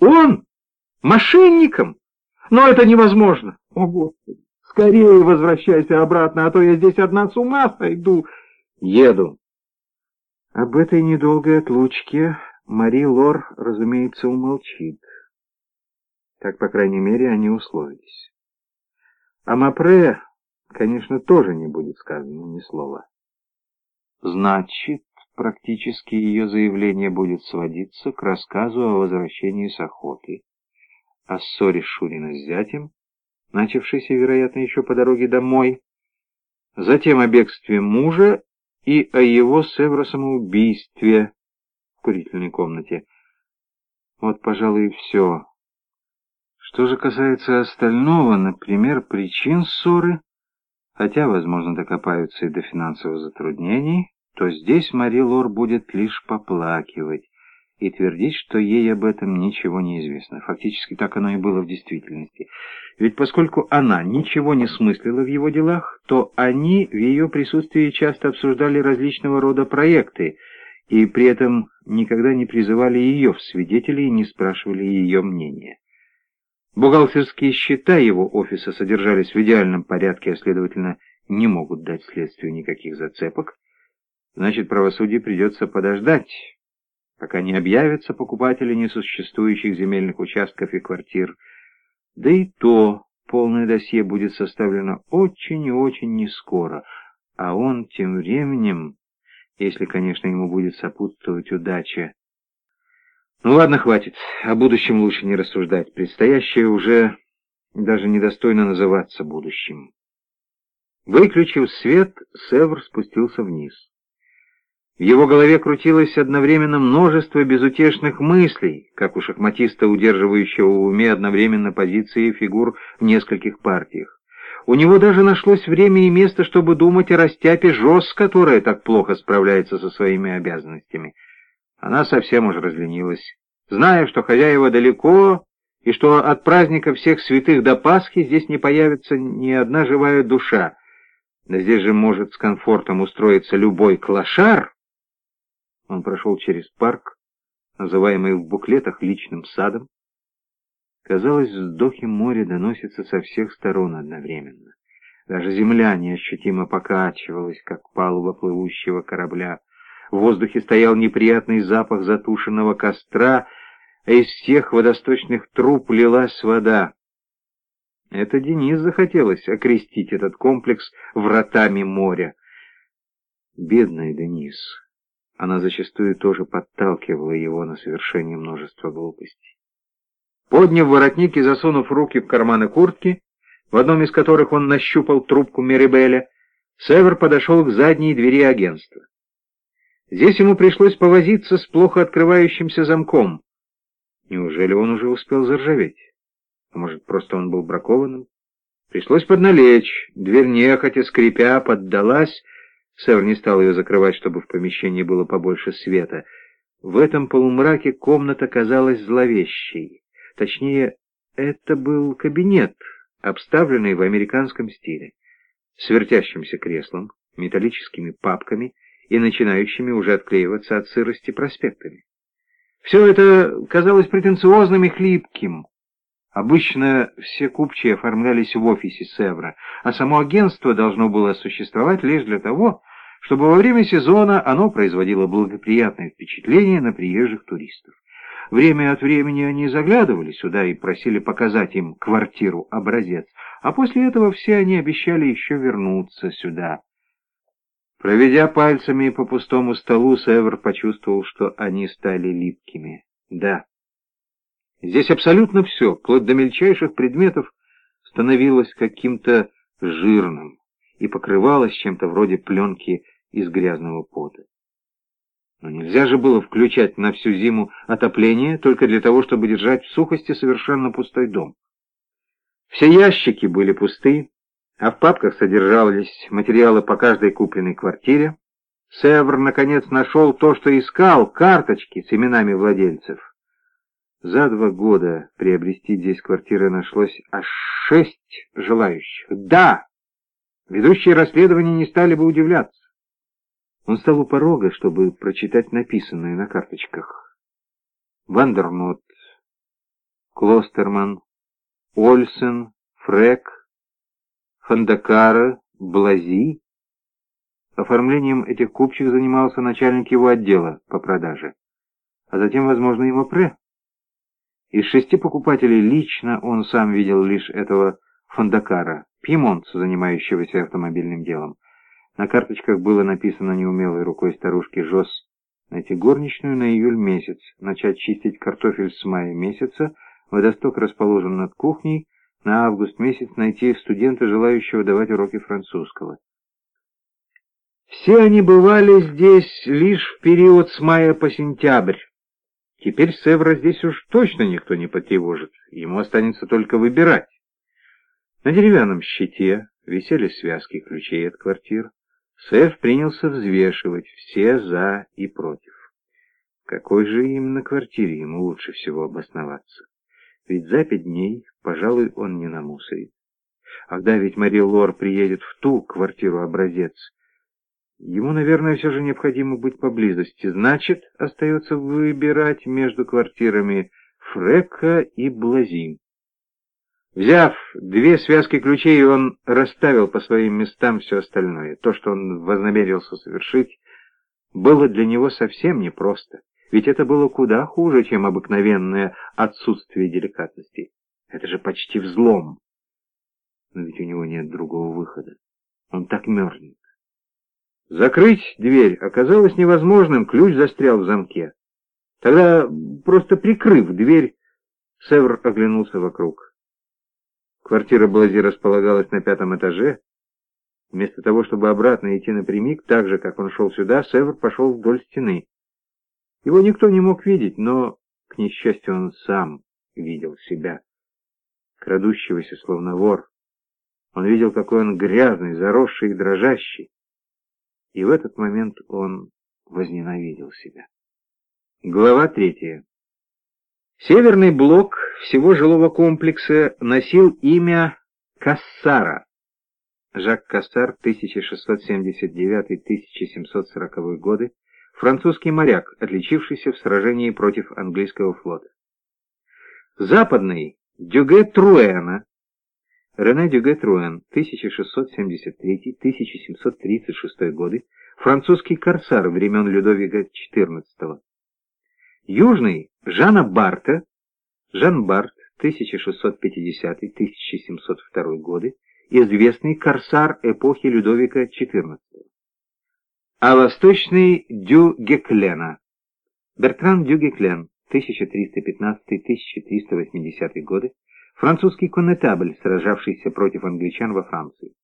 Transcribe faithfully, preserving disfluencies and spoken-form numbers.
Он? Мошенником? Но это невозможно. О, Господи, скорее возвращайся обратно, а то я здесь одна с ума сойду. Еду. Об этой недолгой отлучке Мари Лор, разумеется, умолчит. Так, по крайней мере, они условились. О Мапре, конечно, тоже не будет сказано ни слова. Значит, практически ее заявление будет сводиться к рассказу о возвращении с охоты, о ссоре Шурина с зятем, начавшейся, вероятно, еще по дороге домой, затем о бегстве мужа и о его с Эвросом убийстве в курительной комнате. Вот, пожалуй, и все. Что же касается остального, например, причин ссоры, хотя, возможно, докопаются и до финансовых затруднений, то здесь Мари Лор будет лишь поплакивать и твердить, что ей об этом ничего не известно. Фактически так оно и было в действительности. Ведь поскольку она ничего не смыслила в его делах, то они в ее присутствии часто обсуждали различного рода проекты, и при этом никогда не призывали ее в свидетели и не спрашивали ее мнения. Бухгалтерские счета его офиса содержались в идеальном порядке, а, следовательно, не могут дать следствию никаких зацепок. Значит, правосудию придется подождать, пока не объявятся покупатели несуществующих земельных участков и квартир. Да и то полное досье будет составлено очень и очень нескоро, а он тем временем, если, конечно, ему будет сопутствовать удача. Ну ладно, хватит, о будущем лучше не рассуждать. Предстоящее уже даже недостойно называться будущим. Выключив свет, Севр спустился вниз. В его голове крутилось одновременно множество безутешных мыслей, как у шахматиста, удерживающего в уме одновременно позиции фигур в нескольких партиях. У него даже нашлось время и место, чтобы думать о Растяпе Жос, которая так плохо справляется со своими обязанностями. Она совсем уж разленилась. Зная, что хозяева далеко, и что от праздника всех святых до Пасхи здесь не появится ни одна живая душа, да здесь же может с комфортом устроиться любой клошар. Он прошел через парк, называемый в буклетах личным садом. Казалось, вздохи моря доносятся со всех сторон одновременно. Даже земля неощутимо покачивалась, как палуба плывущего корабля. В воздухе стоял неприятный запах затушенного костра, а из всех водосточных труб лилась вода. Это Денис захотелось окрестить этот комплекс вратами моря. Бедная Денис. Она зачастую тоже подталкивала его на совершение множества глупостей. Подняв воротник и засунув руки в карманы куртки, в одном из которых он нащупал трубку Мерибеля, Север подошел к задней двери агентства. Здесь ему пришлось повозиться с плохо открывающимся замком. Неужели он уже успел заржаветь? А может, просто он был бракованным? Пришлось подналечь. Дверь нехотя, скрипя, поддалась. Север не стал ее закрывать, чтобы в помещении было побольше света. В этом полумраке комната казалась зловещей. Точнее, это был кабинет, обставленный в американском стиле, с вертящимся креслом, металлическими папками и начинающими уже отклеиваться от сырости проспектами. Все это казалось претенциозным и хлипким. Обычно все купчие оформлялись в офисе Севра, а само агентство должно было существовать лишь для того, чтобы во время сезона оно производило благоприятное впечатление на приезжих туристов. Время от времени они заглядывали сюда и просили показать им квартиру-образец, а после этого все они обещали еще вернуться сюда. Проведя пальцами по пустому столу, Север почувствовал, что они стали липкими. Да, здесь абсолютно все, вплоть до мельчайших предметов, становилось каким-то жирным и покрывалось чем-то вроде пленки из грязного пота. Но нельзя же было включать на всю зиму отопление только для того, чтобы держать в сухости совершенно пустой дом. Все ящики были пусты, а в папках содержались материалы по каждой купленной квартире. Севр, наконец, нашел то, что искал, карточки с именами владельцев. За два года приобрести здесь квартиры нашлось аж шесть желающих. Да! Ведущие расследования не стали бы удивляться. Он стал у порога, чтобы прочитать написанное на карточках. Вандернот, Клостерман, Ольсен, Фрек, Фондакара, Блази. Оформлением этих купчих занимался начальник его отдела по продаже, а затем, возможно, и Мопре. Из шести покупателей лично он сам видел лишь этого Фондакара, пьемонца, занимающегося автомобильным делом. На карточках было написано неумелой рукой старушки Жос: найти горничную на июль месяц, начать чистить картофель с мая месяца, водосток расположен над кухней, на август месяц найти студента, желающего давать уроки французского. Все они бывали здесь лишь в период с мая по сентябрь. Теперь Севра здесь уж точно никто не потревожит, ему останется только выбирать. На деревянном щите висели связки ключей от квартир. Сев принялся взвешивать все «за» и «против». В какой же именно квартире ему лучше всего обосноваться? Ведь за пять дней, пожалуй, он не намусорит. Ах да, ведь Мари Лор приедет в ту квартиру-образец. Ему, наверное, все же необходимо быть поблизости. Значит, остается выбирать между квартирами Фрека и Блази. Взяв две связки ключей, он расставил по своим местам все остальное. То, что он вознамерился совершить, было для него совсем непросто. Ведь это было куда хуже, чем обыкновенное отсутствие деликатности. Это же почти взлом. Но ведь у него нет другого выхода. Он так мерзнет. Закрыть дверь оказалось невозможным, ключ застрял в замке. Тогда, просто прикрыв дверь, Севр оглянулся вокруг. Квартира Блази располагалась на пятом этаже. Вместо того, чтобы обратно идти напрямик, так же, как он шел сюда, Севр пошел вдоль стены. Его никто не мог видеть, но, к несчастью, он сам видел себя, крадущегося словно вор. Он видел, какой он грязный, заросший и дрожащий. И в этот момент он возненавидел себя. Глава третья. Северный блок всего жилого комплекса носил имя Кассара. Жак Кассар, тысяча шестьсот семьдесят девятый — тысяча семьсот сороковой годы, французский моряк, отличившийся в сражении против английского флота. Западный Дюге Труэна. Рене Дюге Труэн, тысяча шестьсот семьдесят третий — тысяча семьсот тридцать шестой годы, французский корсар времен Людовика четырнадцатого. Южный Жана Барта, Жан Барт, тысяча шестьсот пятидесятый — тысяча семьсот второй годы, известный корсар эпохи Людовика четырнадцатого. А восточный Дю Геклена, Бертран Дю Геклен, тысяча триста пятнадцатый — тысяча триста восьмидесятый годы, французский коннетабль, сражавшийся против англичан во Франции.